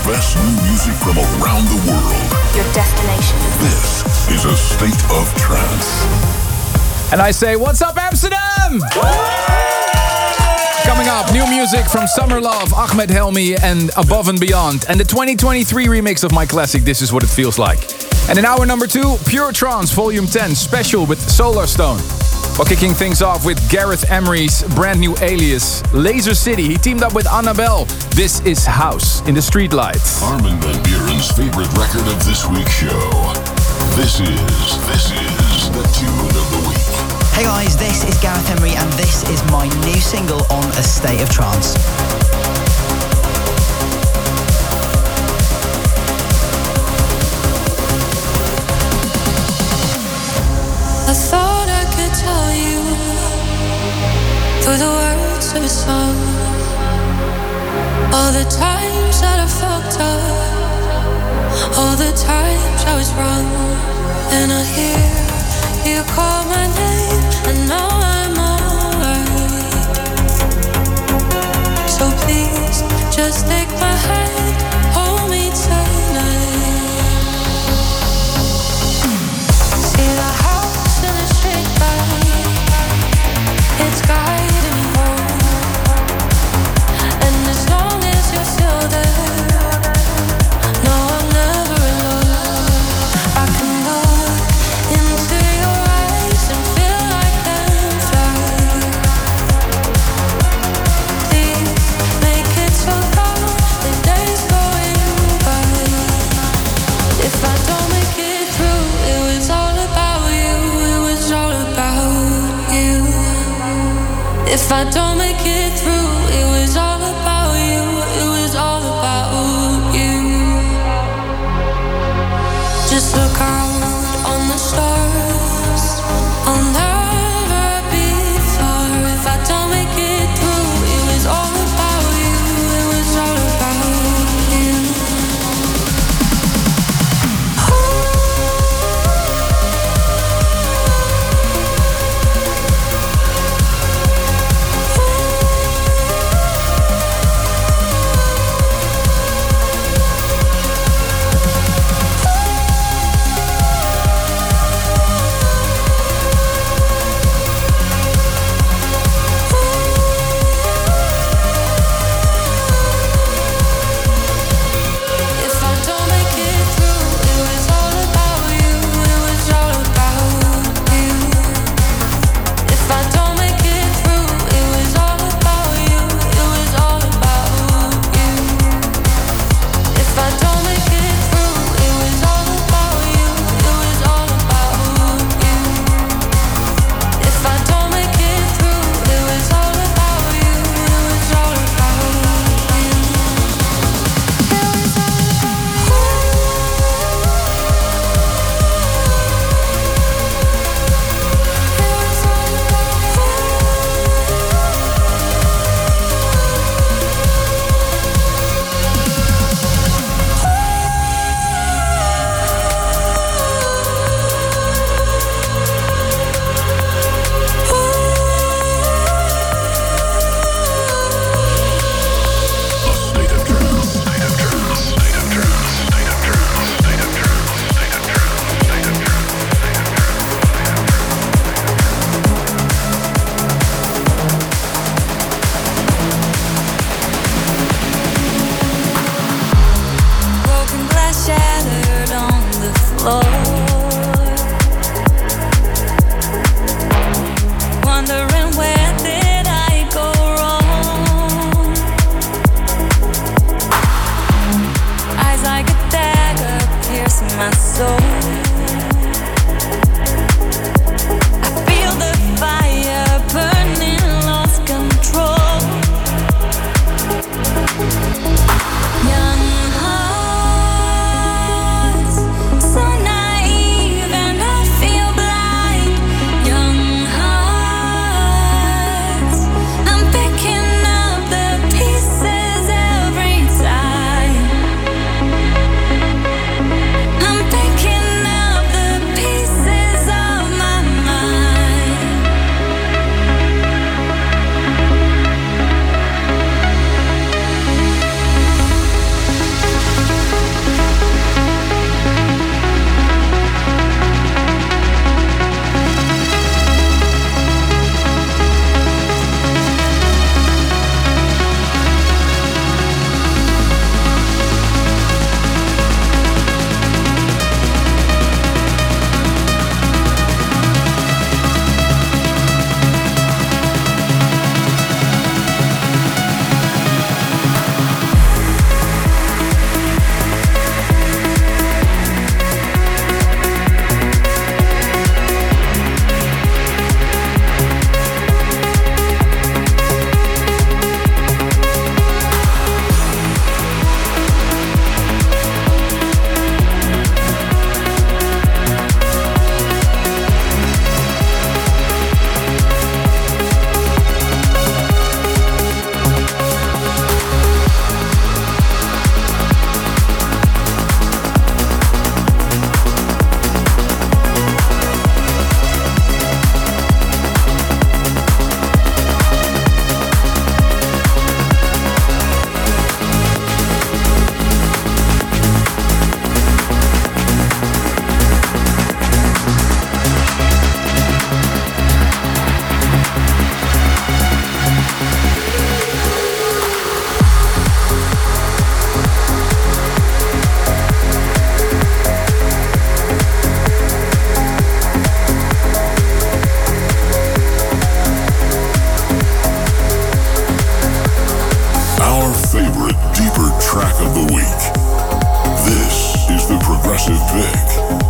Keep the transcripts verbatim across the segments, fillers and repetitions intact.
best new music from around the world. Your destination. This is a state of trance. And I say, what's up, Amsterdam? Coming up, new music from Summer Love, Ahmed Helmi, and Above and Beyond. And the twenty twenty-three remix of my classic, This Is What It Feels Like. And in hour number two, Pure Trance Volume ten, special with Solarstone. While kicking things off with Gareth Emery's brand new alias, Laser City. He teamed up with Annabelle. This is House in the Streetlights. Armin van Buuren's favorite record of this week's show. This is, this is the tune of the week. Hey guys, this is Gareth Emery and this is my new single on A State of Trance. I thought I could tell you through the words of a song all the times that I fucked up, all the times I was wrong. And I hear you call my name, and now I'm alright. So please, just take my hand, hold me tonight. See the house in the street light, it's guiding me home. And as long as you're still there, no, I'm never alone. I can look into your eyes and feel like I'm flying. Please make it so long, the days going by. If I don't make it through, it was all about you, it was all about you. If I don't make it through, it was all about you, it was all about you. Just look out on the stars, I'll never be far. If I don't make it through, it was all about you, it was all about you. favorite deeper track of the week. This is the Progressive Pick.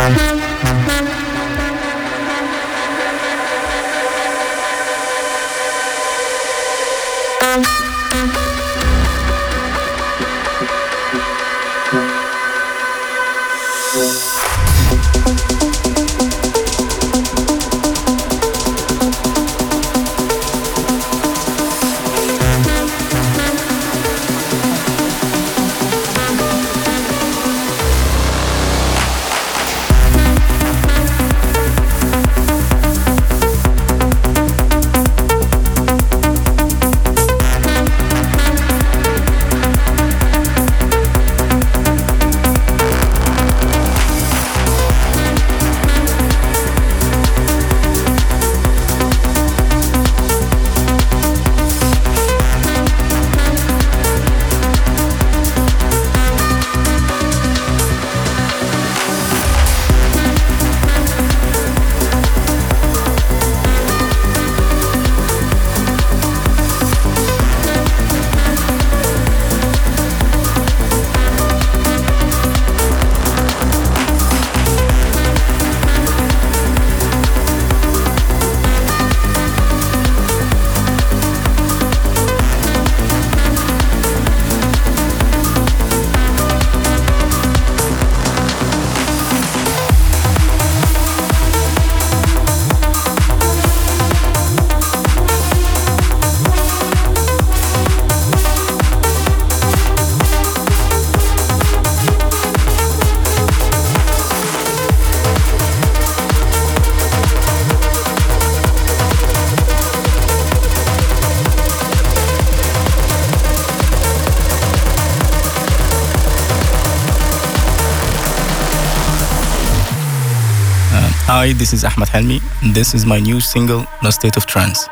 Hi, this is Ahmed Helmi, and this is my new single, No State of Trance.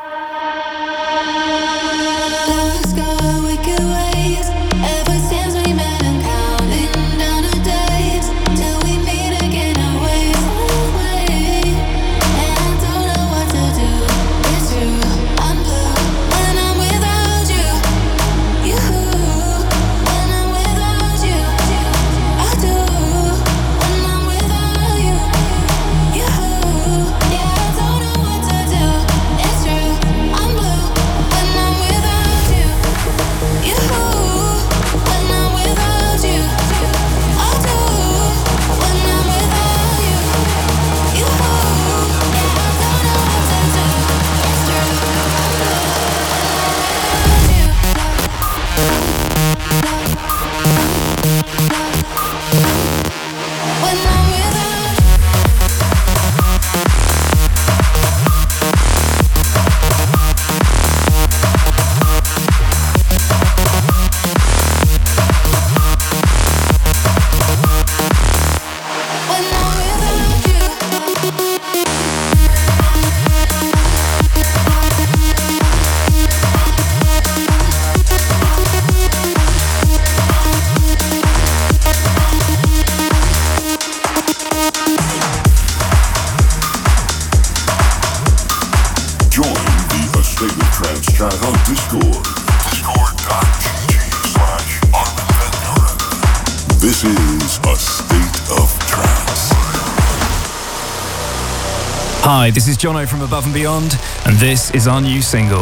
Hi, this is Jono from Above and Beyond, and this is our new single.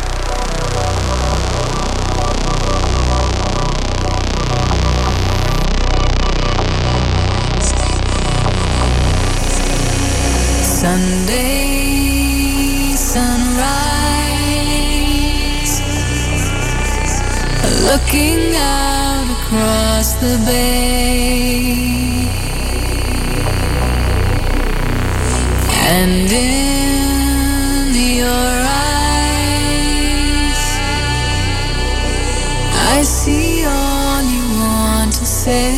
Sunday sunrise, looking out across the bay. And in your eyes, I see all you want to say.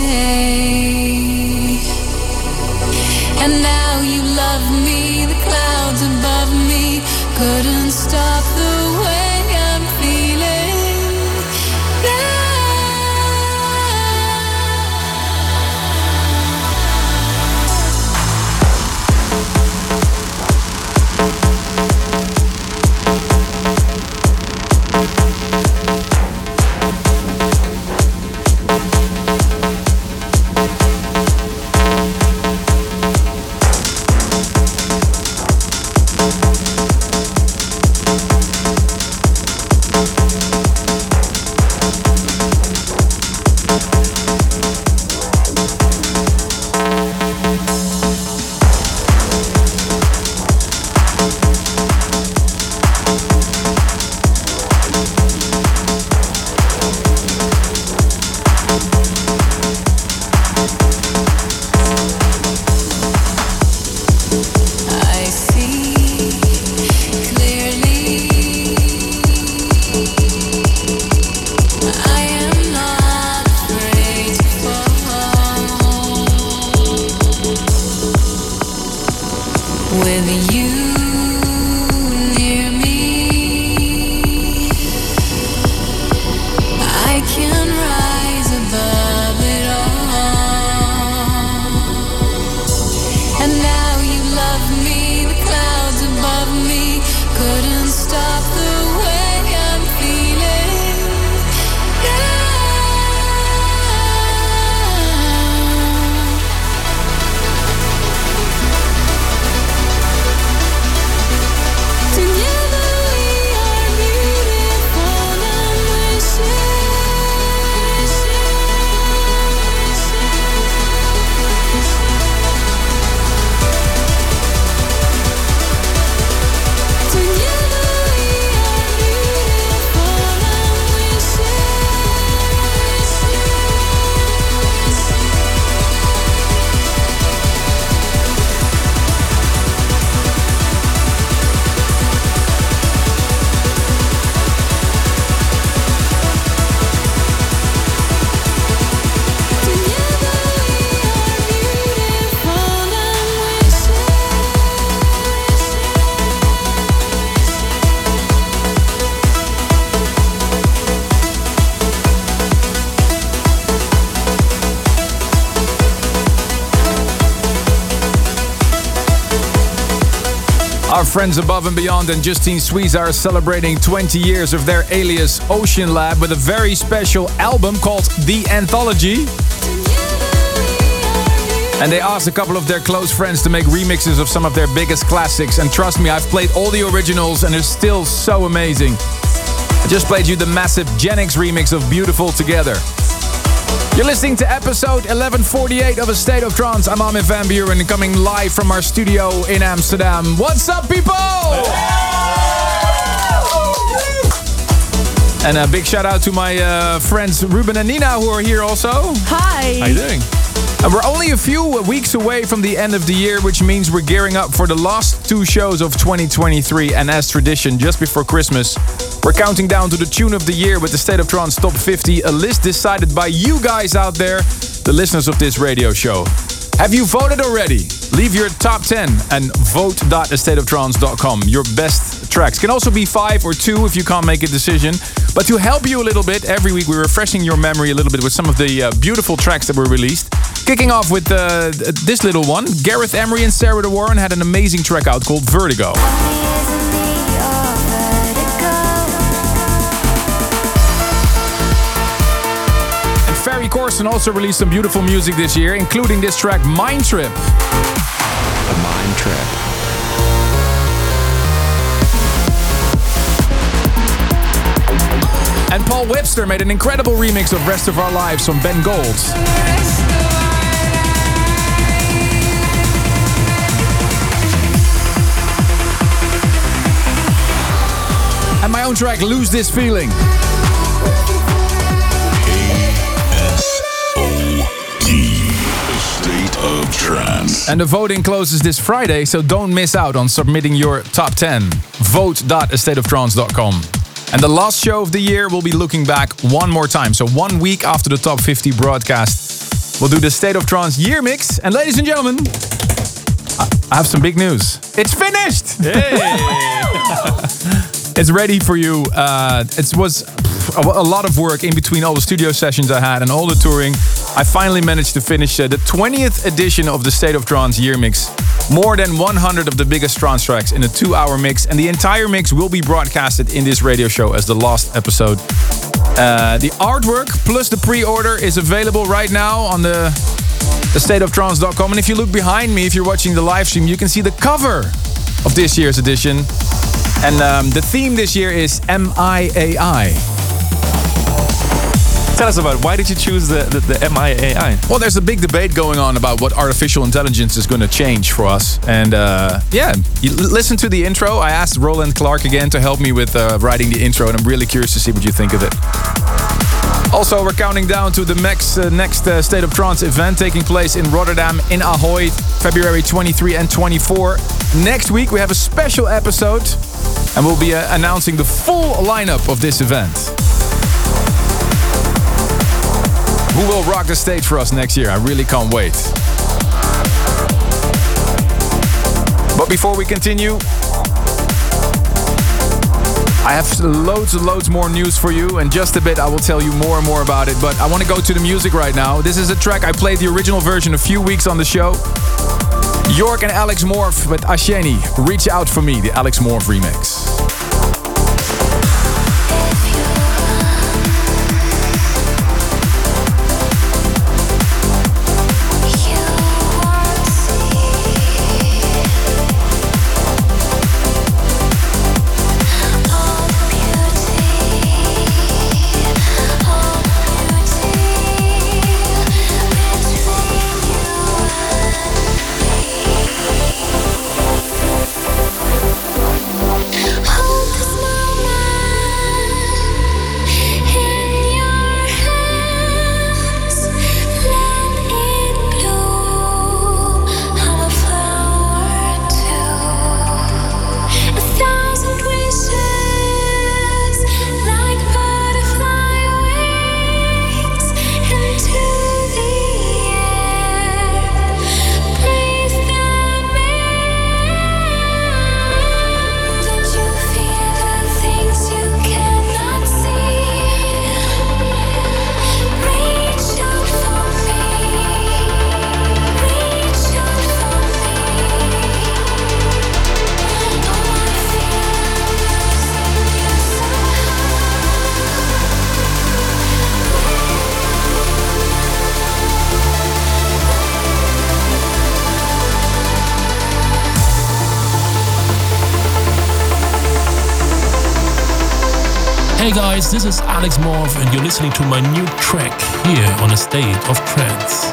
And now you love me, the clouds above me couldn't stop the way I'm feeling now. Our friends Above and Beyond and Justine Suisse are celebrating twenty years of their alias Ocean Lab with a very special album called The Anthology. And they asked a couple of their close friends to make remixes of some of their biggest classics. And trust me, I've played all the originals and they're still so amazing. I just played you the massive Genix remix of Beautiful Together. You're listening to episode eleven forty-eight of A State of Trance. I'm Armin van Buuren, coming live from our studio in Amsterdam. What's up, people? And a big shout out to my uh, friends Ruben and Nina, who are here also. Hi. How you doing? And we're only a few weeks away from the end of the year, which means we're gearing up for the last two shows of twenty twenty-three. And as tradition, just before Christmas, we're counting down to the tune of the year with the State of Trance Top fifty, a list decided by you guys out there, the listeners of this radio show. Have you voted already? Leave your top ten and vote dot a state of trance dot com. Your best tracks. Can also be five or two if you can't make a decision. But to help you a little bit, every week we're refreshing your memory a little bit with some of the uh, beautiful tracks that were released. Kicking off with uh, this little one. Gareth Emery and Sarah De Warren had an amazing track out called Vertigo. And Ferry Corsten also released some beautiful music this year, including this track Mind Trip. A Mind Trip. And Paul Webster made an incredible remix of Rest of Our Lives from Ben Gold. And my own track, Lose This Feeling. A S O T, A State of Trance. And the voting closes this Friday, so don't miss out on submitting your top ten. vote dot a state of trance dot com. And the last show of the year, we'll be looking back one more time. So one week after the Top fifty broadcast, we'll do the State of Trance year mix. And ladies and gentlemen, I have some big news. It's finished! It's ready for you. Uh, it was a lot of work in between all the studio sessions I had and all the touring. I finally managed to finish uh, the twentieth edition of the State of Trance year mix. More than one hundred of the biggest trance tracks in a two-hour mix. And the entire mix will be broadcasted in this radio show as the last episode. Uh, the artwork plus the pre-order is available right now on the, the state of trance dot com. And if you look behind me, if you're watching the live stream, you can see the cover of this year's edition. And um, the theme this year is M I A I. Tell us about it. Why did you choose the, the, the M I A I? Well, there's a big debate going on about what artificial intelligence is going to change for us. And uh, yeah, you l- listen to the intro. I asked Roland Clark again to help me with uh, writing the intro, and I'm really curious to see what you think of it. Also, we're counting down to the next, uh, next uh, State of Trance event taking place in Rotterdam in Ahoy, February twenty-third and twenty-fourth. Next week, we have a special episode, and we'll be uh, announcing the full lineup of this event. Who will rock the stage for us next year? I really can't wait. But before we continue, I have loads and loads more news for you. In just a bit, I will tell you more and more about it. But I want to go to the music right now. This is a track I played the original version a few weeks on the show. York and Alex Morph with Asheni. Reach Out For Me, the Alex Morph remix. Hey guys, this is Alex Morph and you're listening to my new track here on A State of Trance.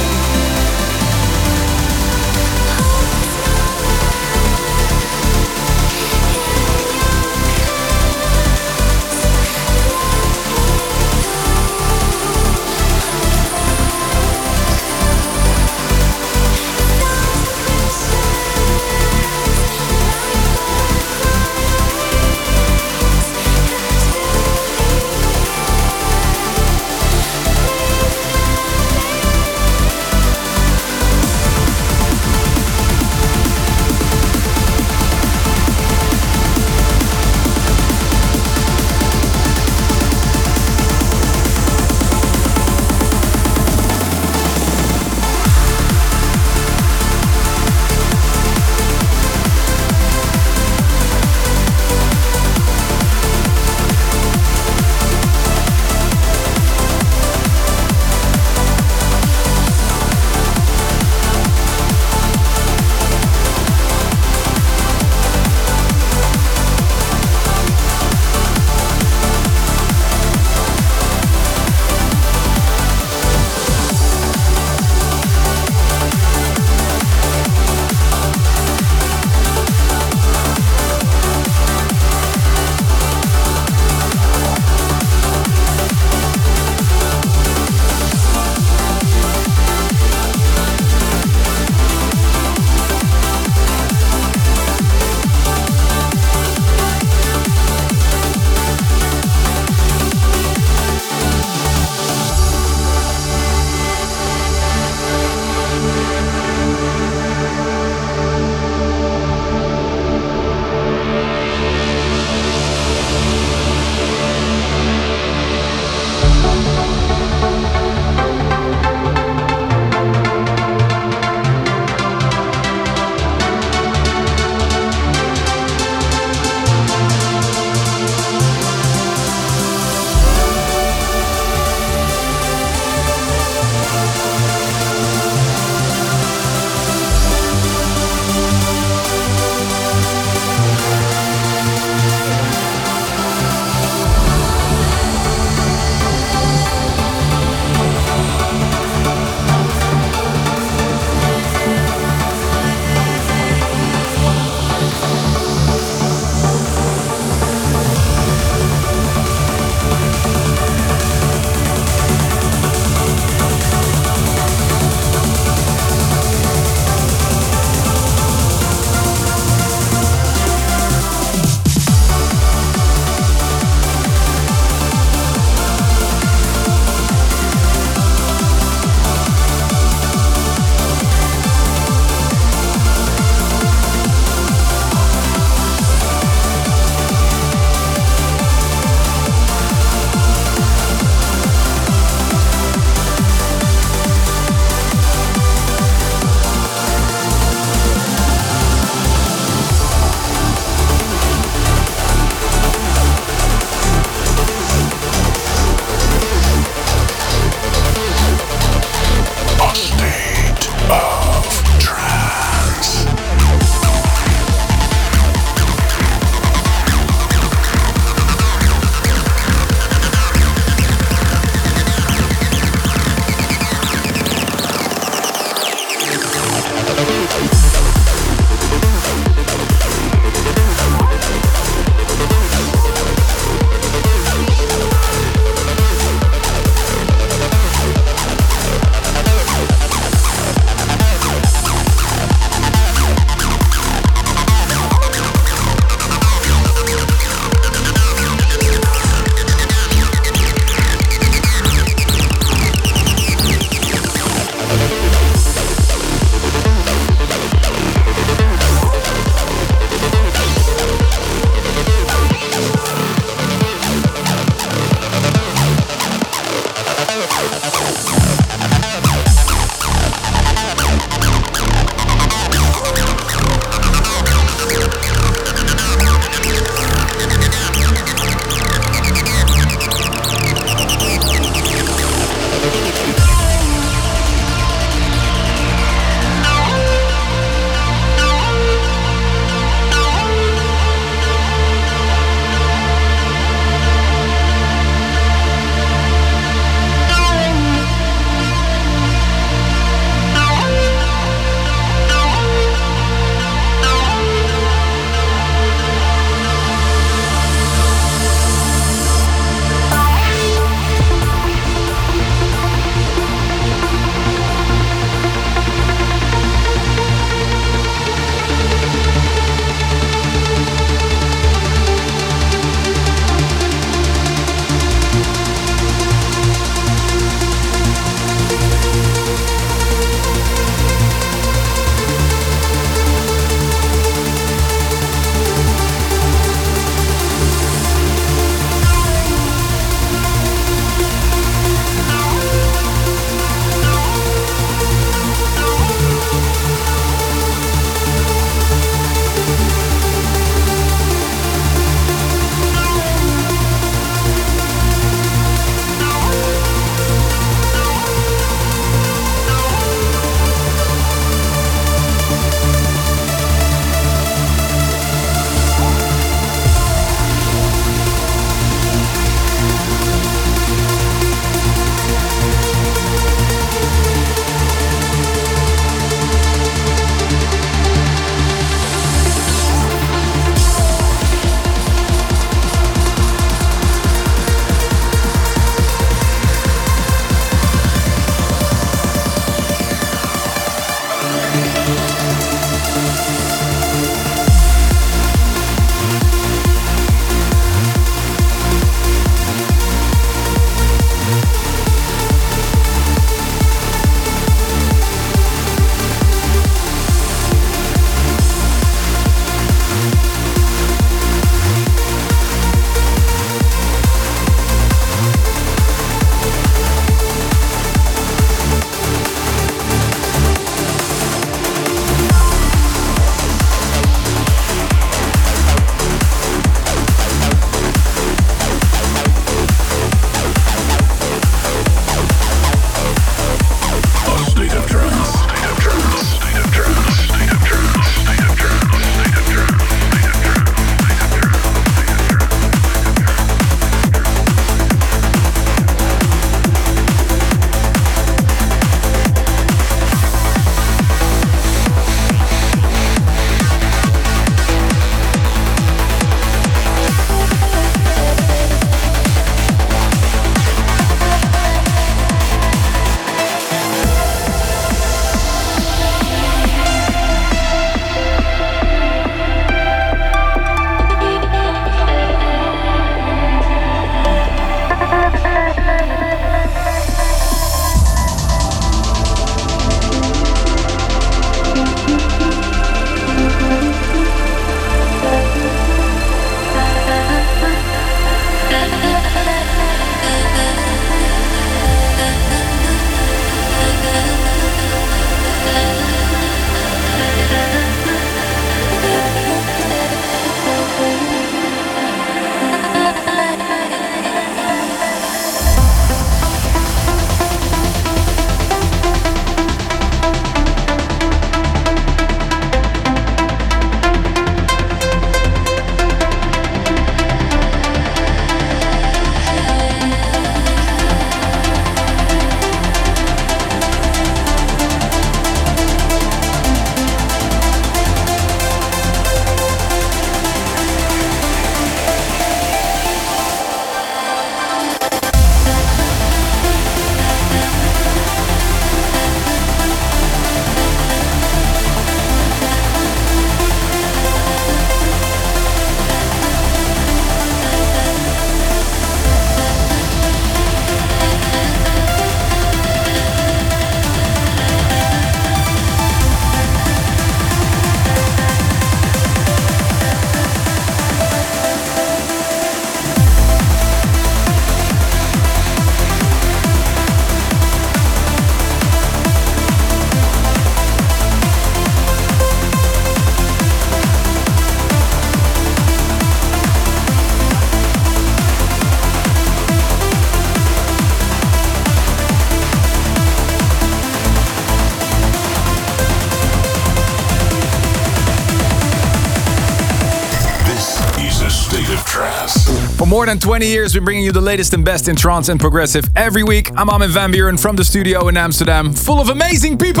Trance. For more than twenty years, we're bringing you the latest and best in trance and progressive every week. I'm Armin van Buuren from the studio in Amsterdam, full of amazing people!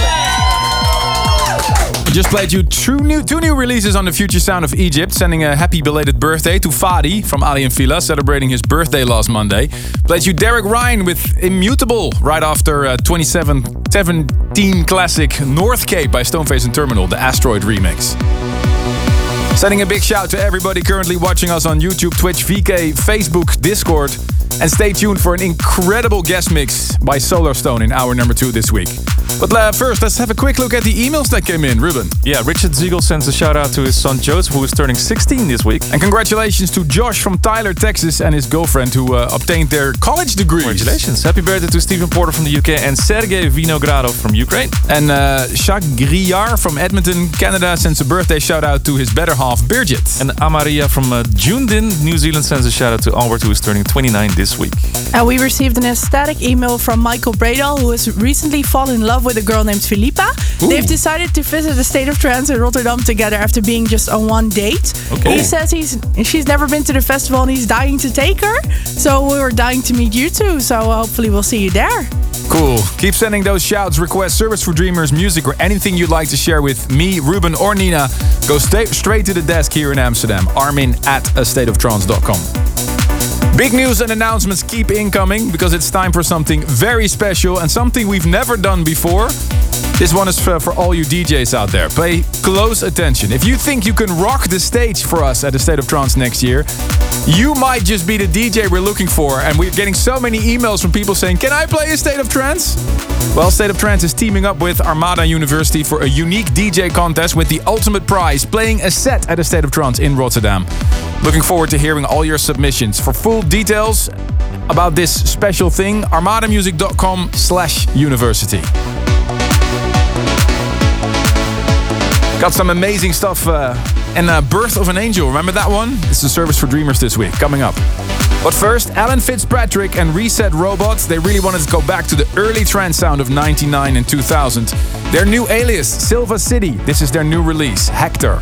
We just played you two new, two new releases on the future sound of Egypt, sending a happy belated birthday to Fadi from Ali and Fila, celebrating his birthday last Monday. Played you Derek Ryan with Immutable right after uh, twenty seventeen classic North Cape by Stoneface and Terminal, the Asteroid remix. Sending a big shout to everybody currently watching us on YouTube, Twitch, V K, Facebook, Discord. And stay tuned for an incredible guest mix by Solarstone in hour number two this week. But uh, first, let's have a quick look at the emails that came in. Ruben. Yeah, Richard Ziegel sends a shout out to his son Joseph, who is turning sixteen this week. And congratulations to Josh from Tyler, Texas, and his girlfriend who uh, obtained their college degrees. Congratulations. Happy birthday to Stephen Porter from the U K and Sergei Vinogradov from Ukraine. And uh, Jacques Grillard from Edmonton, Canada, sends a birthday shout out to his better half, Birgit. And Amaria from uh, Dunedin, New Zealand, sends a shout out to Albert, who is turning twenty-nine this week. And we received an ecstatic email from Michael Bredal, who has recently fallen in love with a girl named Philippa. Ooh. They've decided to visit the State of Trance in Rotterdam together after being just on one date. Okay. He says he's she's never been to the festival and he's dying to take her. So we were dying to meet you too. So hopefully we'll see you there. Cool. Keep sending those shouts, requests, service for dreamers, music, or anything you'd like to share with me, Ruben, or Nina. Go sta- straight to the desk here in Amsterdam. Armin at a state of trance dot com. Big news and announcements keep incoming because it's time for something very special and something we've never done before. This one is for, for all you D Js out there. Pay close attention. If you think you can rock the stage for us at the State of Trance next year, you might just be the D J we're looking for. And we're getting so many emails from people saying, can I play a State of Trance? Well, State of Trance is teaming up with Armada University for a unique D J contest with the ultimate prize, playing a set at the State of Trance in Rotterdam. Looking forward to hearing all your submissions. For full details about this special thing, armadamusic.com slash university. Got some amazing stuff uh, and uh, Birth of an Angel. Remember that one? It's the service for dreamers this week, coming up. But first, Alan Fitzpatrick and Reset Robots, they really wanted to go back to the early trance sound of ninety-nine and two thousand. Their new alias, Silva City. This is their new release, Hector.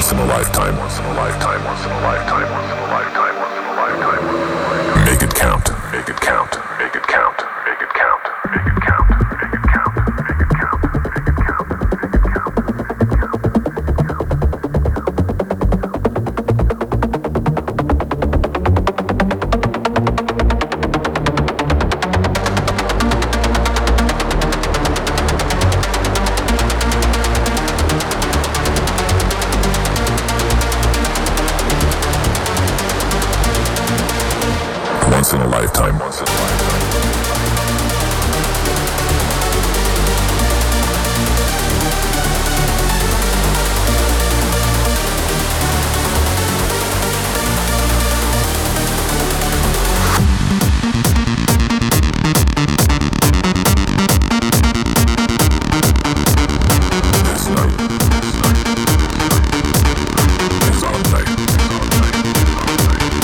Once in a lifetime, once in a lifetime, once in a lifetime, once in a lifetime, once in a lifetime. Make it count, make it count, make it count, make it count, make it count, make it count, make it count, make it count, make it count. Once in a lifetime, once in a lifetime. This night, this night, is our night, is our night, is our night.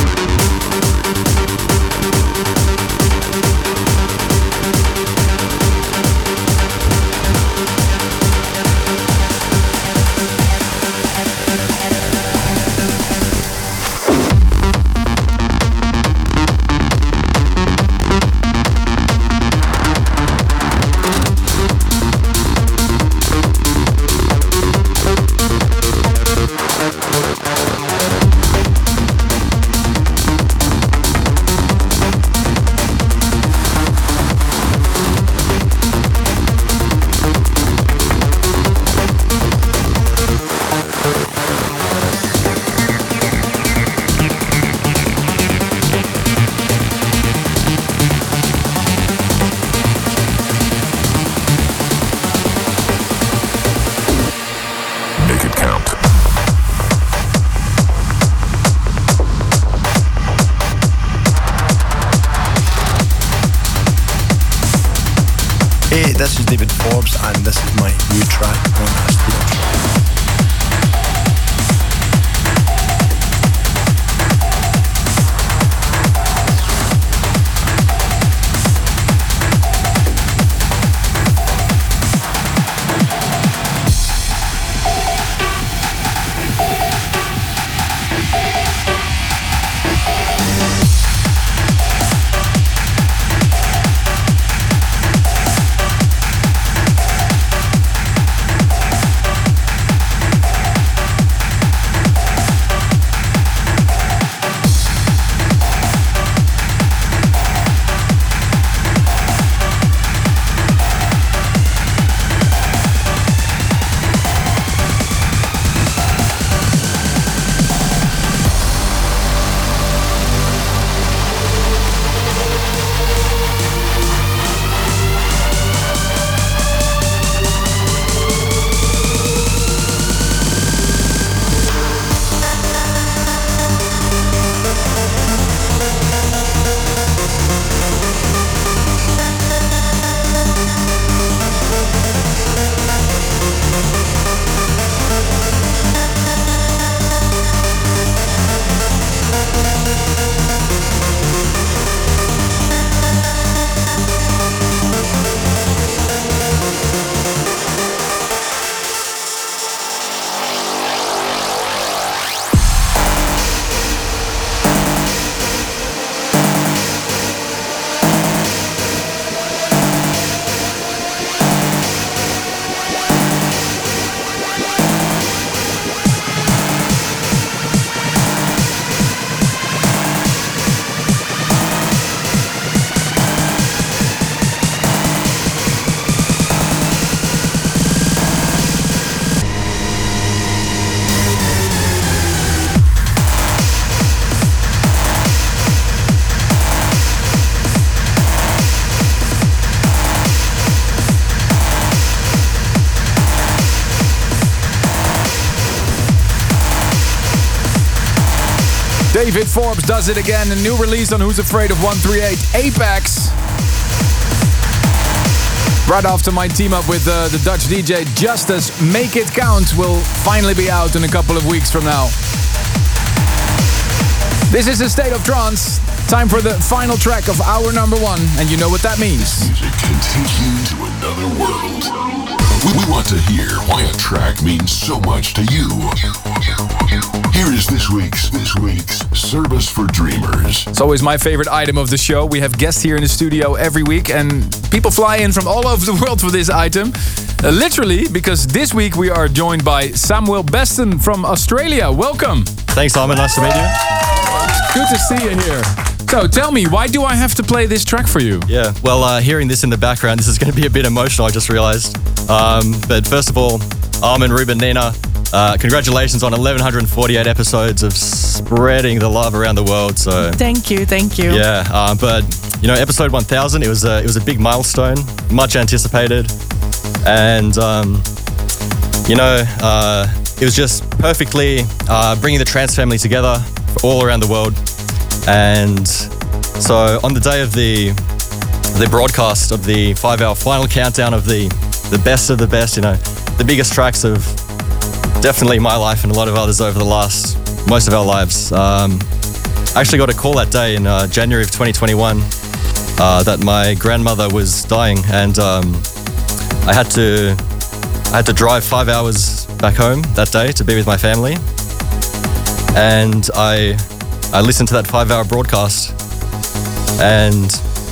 Make it count. Hey, this is David Forbes, and this is my new track on A State of Trance. David Forbes does it again. A new release on Who's Afraid of one thirty-eight, Apex. Right after my team up with uh, the Dutch D J Justice, Make It Count will finally be out in a couple of weeks from now. This is A State of Trance. Time for the final track of our number one, and you know what that means. Music can take you to another world. We, we want to hear why a track means so much to you. Here is this week's this week's Service for Dreamers. It's always my favorite item of the show. We have guests here in the studio every week, and people fly in from all over the world for this item. Uh, literally, because this week we are joined by Samuel Beston from Australia. Welcome. Thanks, Armin. Nice to meet you. Good to see you here. So tell me, why do I have to play this track for you? Yeah, well, uh, hearing this in the background, this is going to be a bit emotional, I just realized. Um, but first of all, Armin, Ruben, Nina, uh, congratulations on eleven forty-eight episodes of spreading the love around the world. So Thank you, thank you. yeah, uh, but you know, episode one thousand, it was a, it was a big milestone, much anticipated. And, um, you know, uh, it was just perfectly uh, bringing the trance family together all around the world. And so on the day of the the broadcast of the five-hour final countdown of the, the best of the best, you know, the biggest tracks of definitely my life and a lot of others over the last, most of our lives. Um, I actually got a call that day in uh, January of twenty twenty-one uh, that my grandmother was dying, and um, I had to I had to drive five hours back home that day to be with my family. And I I listened to that five-hour broadcast, and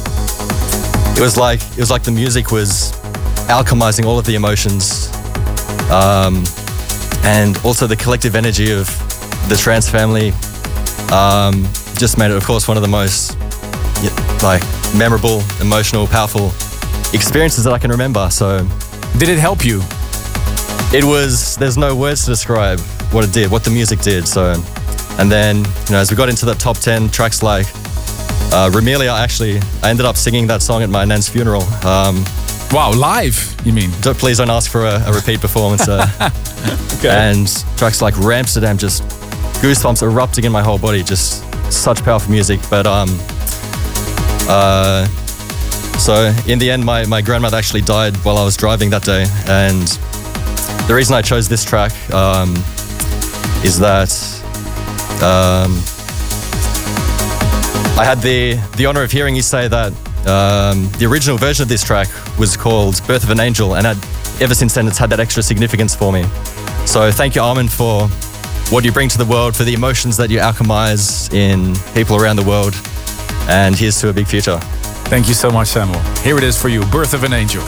it was like it was like the music was alchemizing all of the emotions, um, and also the collective energy of the trance family. Um, just made it, of course, one of the most yeah, like memorable, emotional, powerful experiences that I can remember. So, did it help you? It was. There's no words to describe what it did, what the music did. So. And then, you know, as we got into the top ten tracks like uh, Ramelia, actually, I ended up singing that song at my nan's funeral. Um, wow, live, you mean? Don't, please don't ask for a, a repeat performance. Uh, okay. And tracks like Ramsterdam, just goosebumps erupting in my whole body, just such powerful music. But um, uh, so in the end, my, my grandmother actually died while I was driving that day. And the reason I chose this track um, is that Um, I had the, the honor of hearing you say that um, the original version of this track was called Birth of an Angel, and had, ever since then it's had that extra significance for me. So thank you, Armin, for what you bring to the world, for the emotions that you alchemize in people around the world, and here's to a big future. Thank you so much, Samuel. Here it is for you, Birth of an Angel.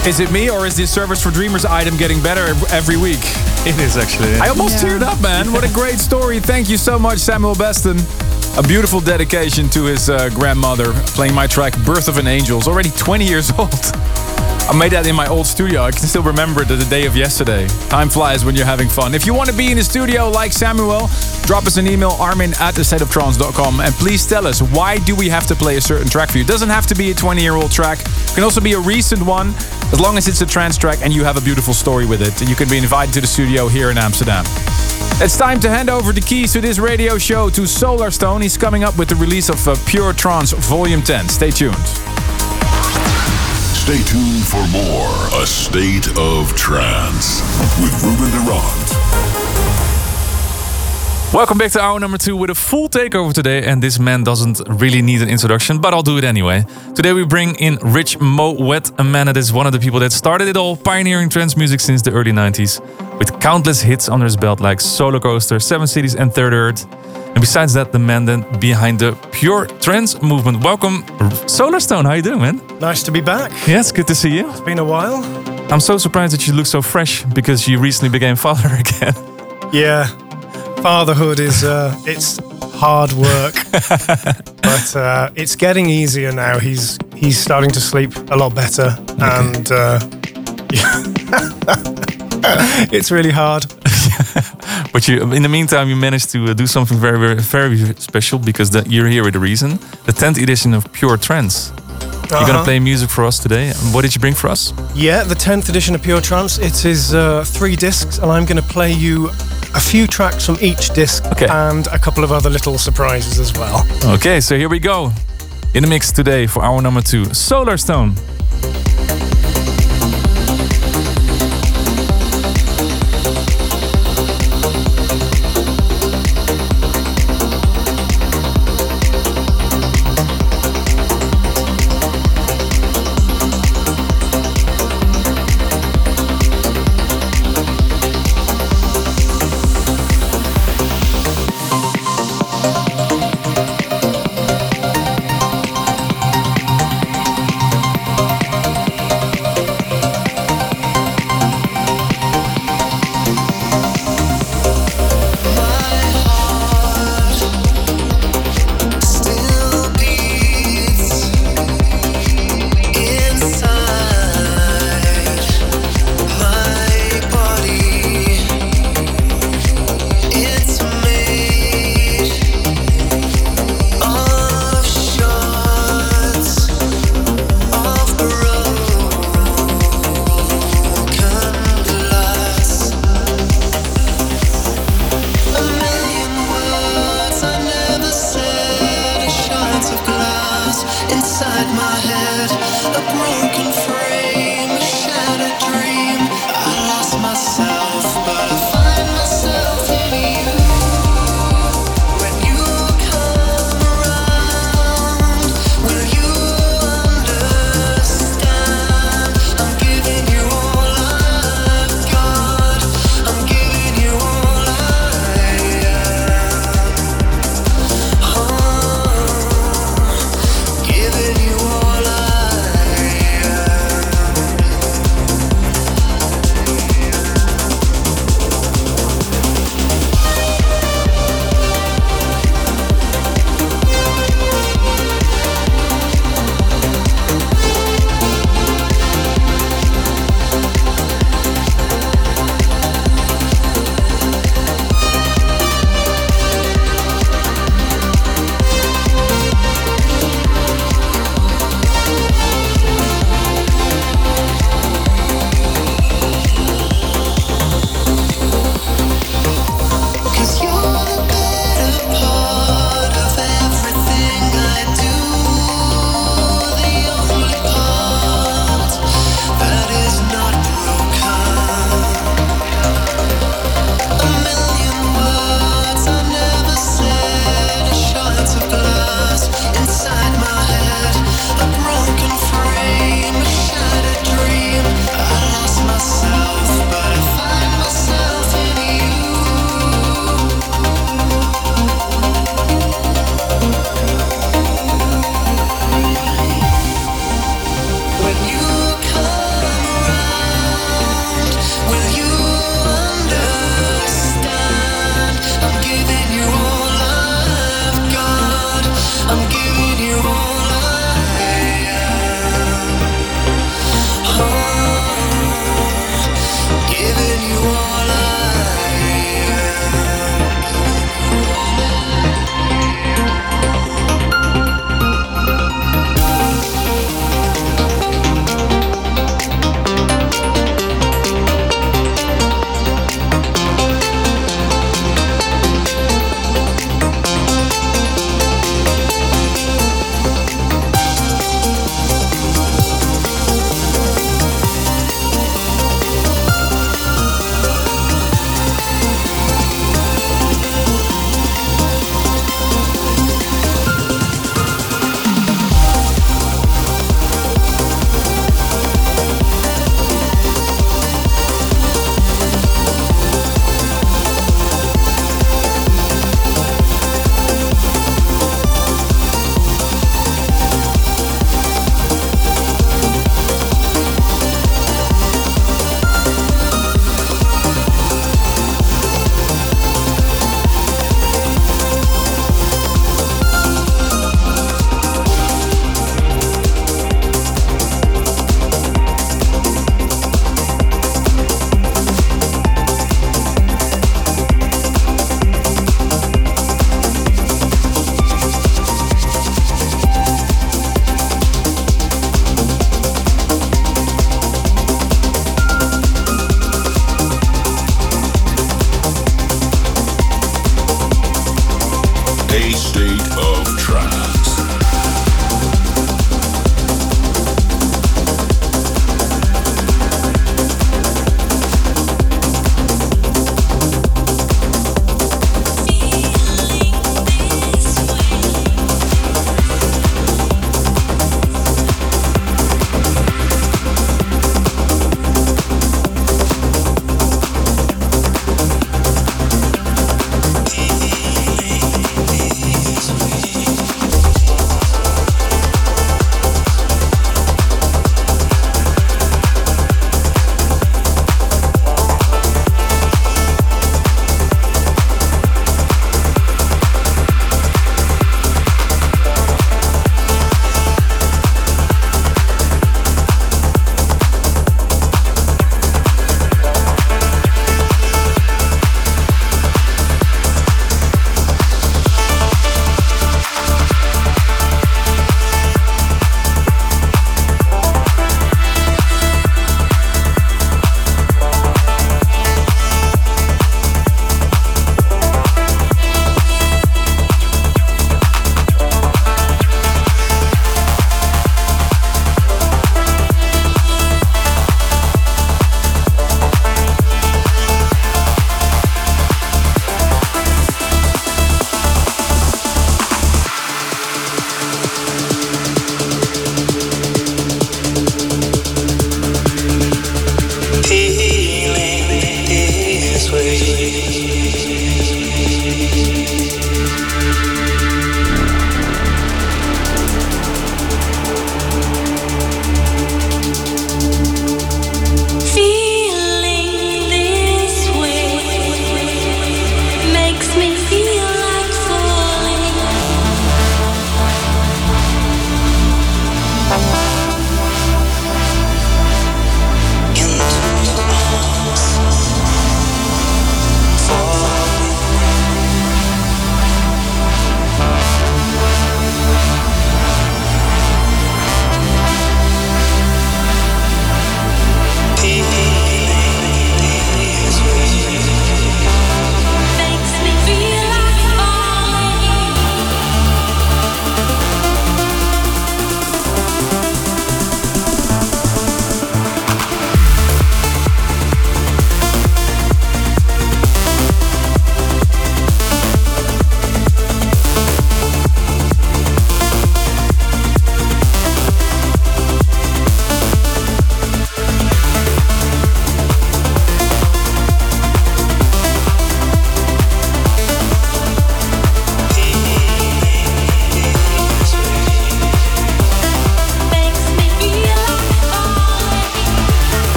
Is it me or is this Service for Dreamers item getting better every week? It is actually. I almost Yeah. teared up, man. What a great story. Thank you so much, Samuel Beston. A beautiful dedication to his uh, grandmother, playing my track Birth of an Angel. It's already twenty years old. I made that in my old studio. I can still remember it the day of yesterday. Time flies when you're having fun. If you want to be in the studio like Samuel, drop us an email, armin at a state of trance dot com, and please tell us, why do we have to play a certain track for you? It doesn't have to be a twenty-year-old track. It can also be a recent one, as long as it's a trance track and you have a beautiful story with it. And you can be invited to the studio here in Amsterdam. It's time to hand over the keys to this radio show to Solarstone. He's coming up with the release of uh, Pure Trance Volume ten. Stay tuned. Stay tuned for more A State of Trance with Ruben de Ronde. Welcome back to hour number two with a full takeover today, and this man doesn't really need an introduction, but I'll do it anyway. Today we bring in Rich Moet, a man that is one of the people that started it all, pioneering trance music since the early nineties, with countless hits under his belt like Solar Coaster, Seven Cities and Third Earth. And besides that, the man then behind the Pure Trance movement. Welcome, Solarstone. How you doing, man? Nice to be back. Yes, good to see you. It's been a while. I'm so surprised that you look so fresh because you recently became father again. Yeah, fatherhood is uh, it's hard work, but uh, it's getting easier now. He's he's starting to sleep a lot better, okay. and uh, it's really hard. But you, in the meantime, you managed to uh, do something very, very, very special because the, you're here with a reason. The tenth edition of Pure Trance. Uh-huh. You're gonna play music for us today. What did you bring for us? Yeah, the tenth edition of Pure Trance. It is uh, three discs, and I'm gonna play you a few tracks from each disc, okay. and a couple of other little surprises as well. Okay, so here we go. In the mix today for hour number two, Solarstone.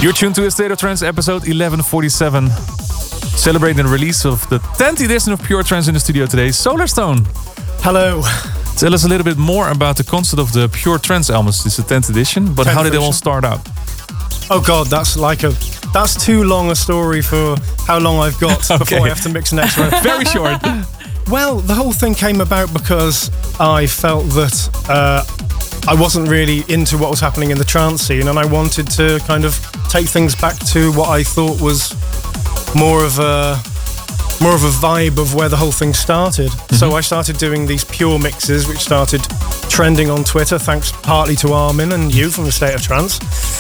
You're tuned to A State of Trance, episode eleven forty-seven. Celebrating the release of the tenth edition of Pure Trance in the studio today, Solarstone. Hello. Tell us a little bit more about the concept of the Pure Trance albums. This is the tenth edition, but tenth how did it all edition. start out? Oh God, that's like a that's too long a story for how long I've got Okay. before I have to mix next round. Very short. Well, the whole thing came about because I felt that uh, I wasn't really into what was happening in the trance scene, and I wanted to kind of take things back to what I thought was more of a more of a vibe of where the whole thing started. Mm-hmm. So I started doing these pure mixes, which started trending on Twitter, thanks partly to Armin and you from the State of Trance,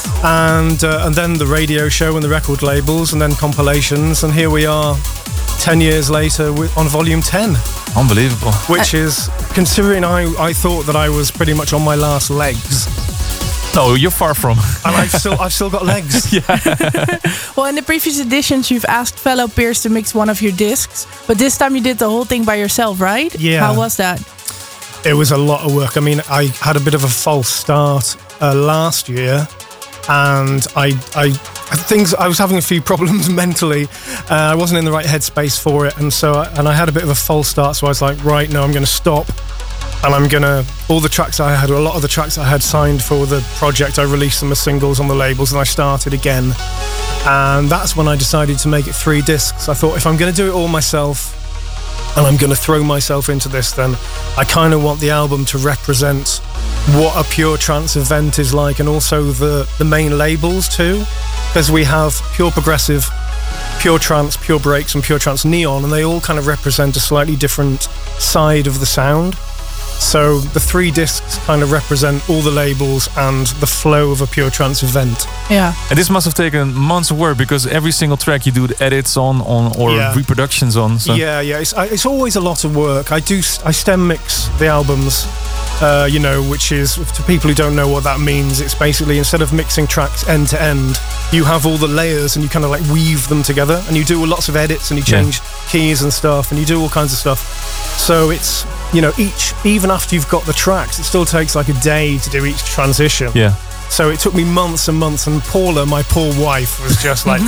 and uh, and then the radio show and the record labels, and then compilations, and here we are, ten years later with, on volume ten. Unbelievable. Which is, considering I, I thought that I was pretty much on my last legs. No, you're far from. And I've still, I've still got legs. Well, in the previous editions, you've asked fellow peers to mix one of your discs, but this time you did the whole thing by yourself, right? Yeah. How was that? It was a lot of work. I mean, I had a bit of a false start uh, last year, and I, I, things. I was having a few problems mentally. Uh, I wasn't in the right headspace for it, and so, I, and I had a bit of a false start. So I was like, right, no, I'm going to stop, and I'm gonna. All the tracks I had, or a lot of the tracks I had signed for the project, I released them as singles on the labels, and I started again. And that's when I decided to make it three discs. I thought, if I'm going to do it all myself, and I'm going to throw myself into this, then I kind of want the album to represent what a Pure Trance event is like, and also the, the main labels too, because we have Pure Progressive, Pure Trance, Pure Breaks, and Pure Trance Neon, and they all kind of represent a slightly different side of the sound. So the three discs kind of represent all the labels and the flow of a Pure Trance event. Yeah. And this must have taken months of work, because every single track you do the edits on, on or Yeah. reproductions on. So. Yeah, yeah, it's, I- it's always a lot of work. I do, I stem mix the albums, uh, you know, which is, to people who don't know what that means, it's basically, instead of mixing tracks end to end, you have all the layers and you kind of like weave them together, and you do lots of edits, and you change Yeah. keys and stuff, and you do all kinds of stuff. So it's, you know, each, even after you've got the tracks, it still takes like a day to do each transition. Yeah. So it took me months and months, and Paula, my poor wife, was just like,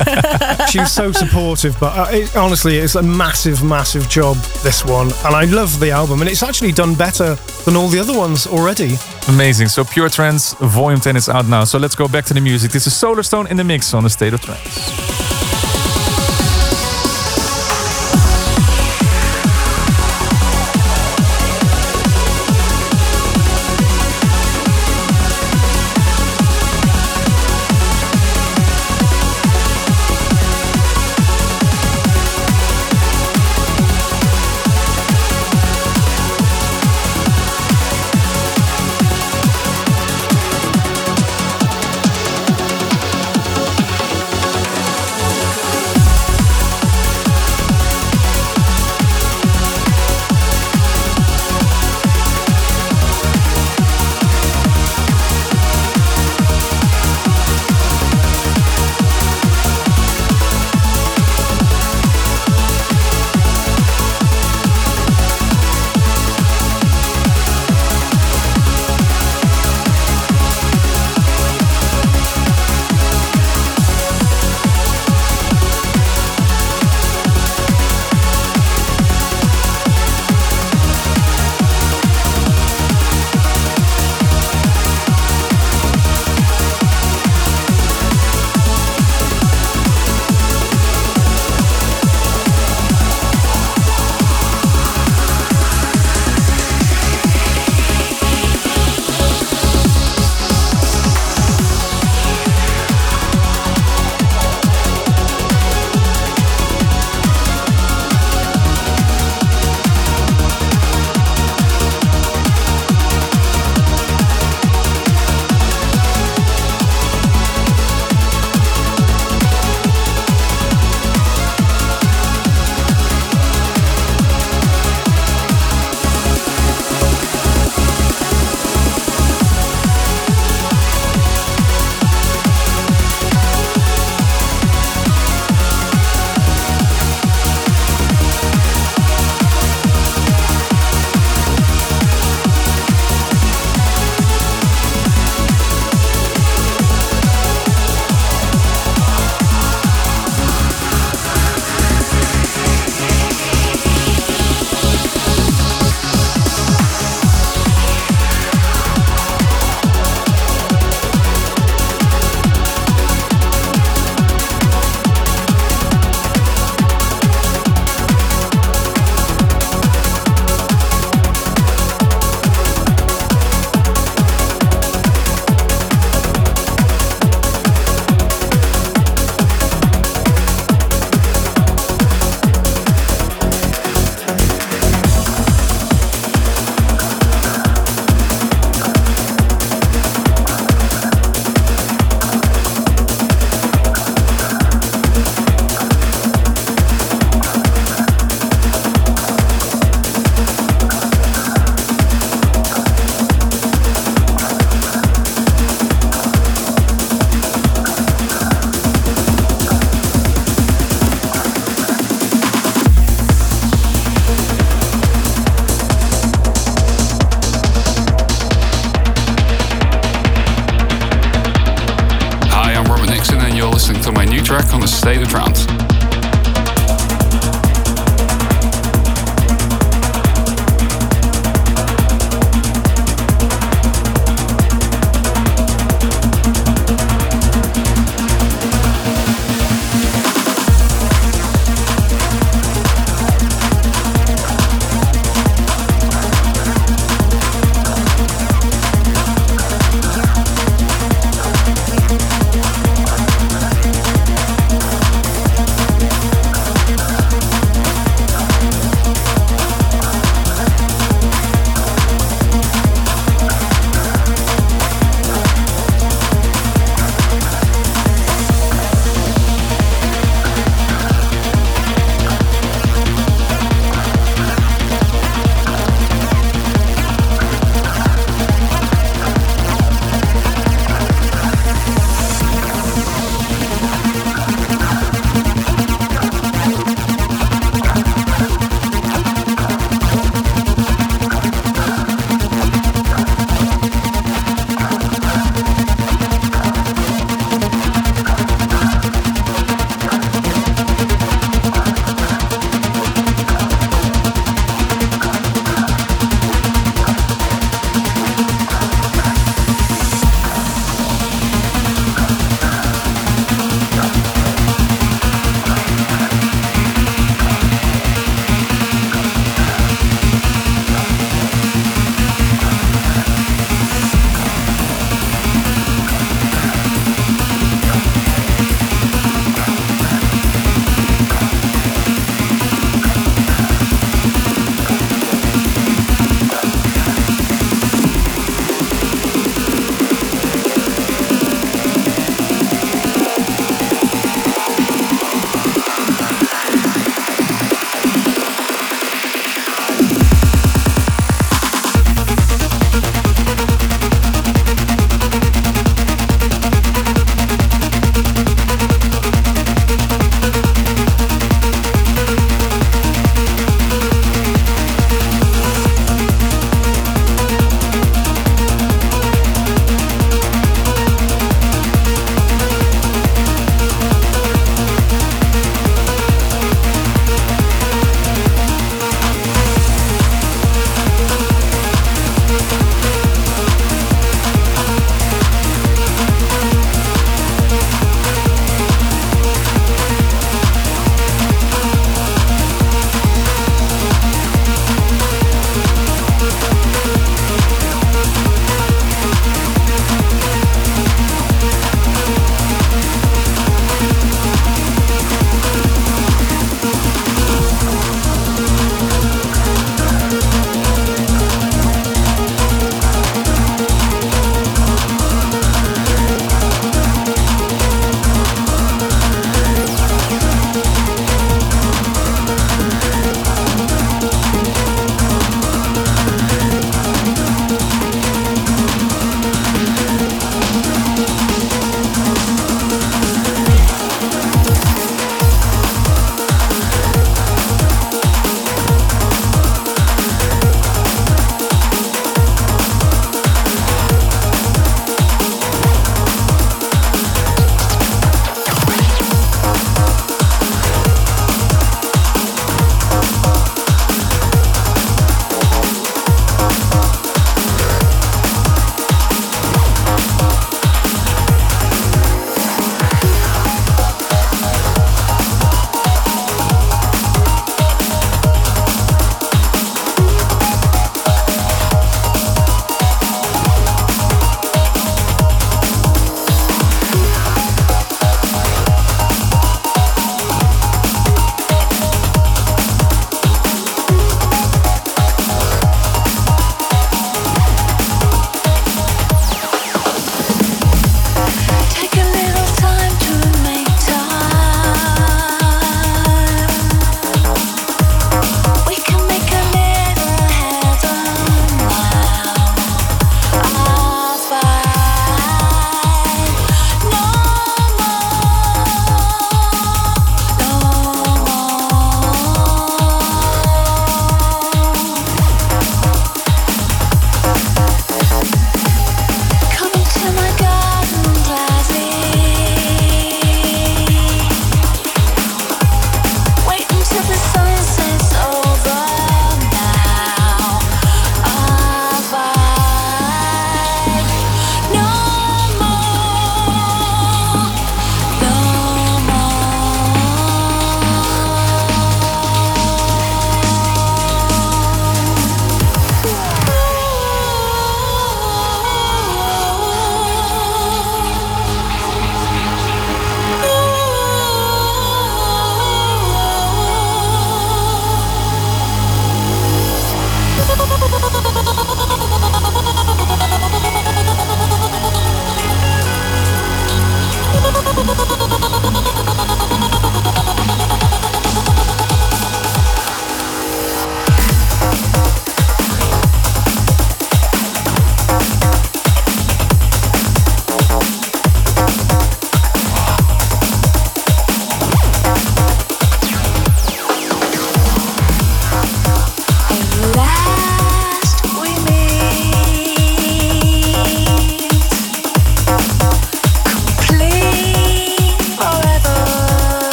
she was so supportive, but uh, it, honestly, it's a massive, massive job, this one, and I love the album, and it's actually done better than all the other ones already. Amazing. So Pure Trance Volume ten is out now. So let's go back to the music. This is Solarstone in the mix on the State of Trance. track on A State of Trance.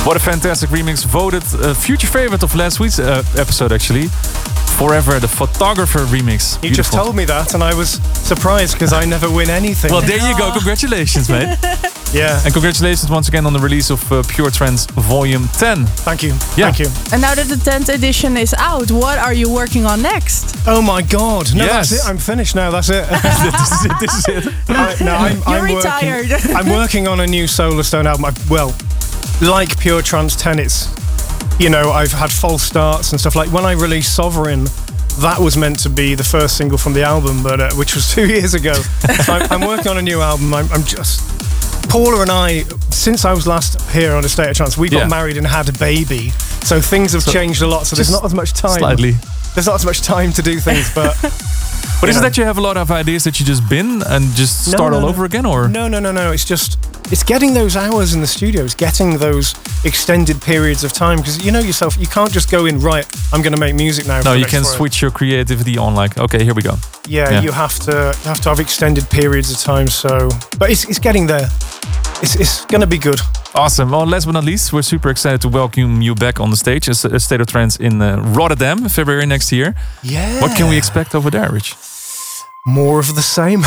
What a fantastic remix. Voted uh, future favorite of last week's uh, episode, actually. Forever, the Photographer remix. You just told me that, and I was surprised because I never win anything. Well, there you go. Congratulations, mate. Yeah. And congratulations once again on the release of uh, Pure Trance Volume ten. Thank you. Yeah. Thank you. And now that the tenth edition is out, what are you working on next? Oh my God! No, Yes. that's it. I'm finished now. That's it. this is it. This is it. I, no, I'm, You're I'm retired. Working, I'm working on a new Solarstone album. I, well, like Pure Trance ten, it's, you know, I've had false starts and stuff. Like when I released Sovereign, that was meant to be the first single from the album, but uh, which was two years ago. So I'm, I'm working on a new album. I'm, I'm just Paula and I, since I was last here on A State of Trance, we got Yeah. married and had a baby. So things have So changed a lot. So there's just not as much time. Slightly. There's not as much time to do things, but. But is it know. that you have a lot of ideas that you just bin and just No, start no, all no. over again, or? No, no, no, no. It's just it's getting those hours in the studio. It's getting those extended periods of time because you know yourself. You can't just go in right. I'm going to make music now. No, for the you next can four hours." switch your creativity on. Like, okay, here we go. Yeah, Yeah. you have to you have to have extended periods of time. So, but it's it's getting there. It's it's going to be good. Awesome. Well, last but not least, we're super excited to welcome you back on the stage as A State of Trance in uh, Rotterdam, February next year. Yeah. What can we expect over there, Rich? More of the same.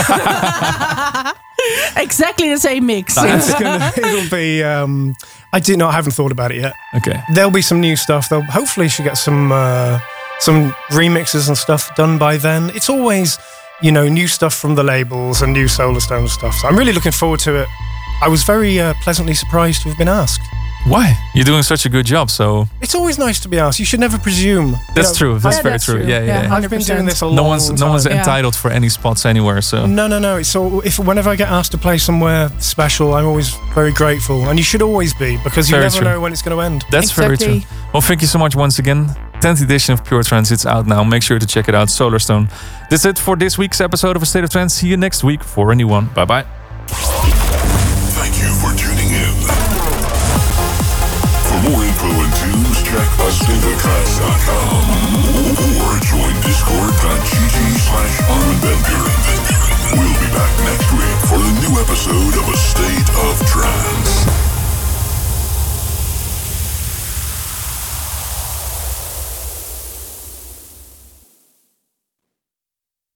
Exactly the same mix. It's gonna, it'll be. Um, I do not. I haven't thought about it yet. Okay. There'll be some new stuff. They'll hopefully should get some uh, some remixes and stuff done by then. It's always, you know, new stuff from the labels and new Solarstone stuff. So I'm really looking forward to it. I was very uh, pleasantly surprised to have been asked. Why? You're doing such a good job, so It's always nice to be asked. You should never presume. that's You know, true. That's Yeah, very that's true. true. Yeah, yeah. Yeah. yeah. I've been doing this a No long one's no time. one's Yeah. entitled for any spots anywhere. So No, no, no. It's all, if whenever I get asked to play somewhere special, I'm always very grateful, and you should always be because you Very never true. know when it's going to end. that's very true. Exactly. Well, thank you so much once again. tenth edition of Pure Trance. It's out now. Make sure to check it out. Solarstone. That's it for this week's episode of A State of Trance. See you next week for a new one. Bye bye. Thank you for tuning in. For more info and tunes, check A State of Trance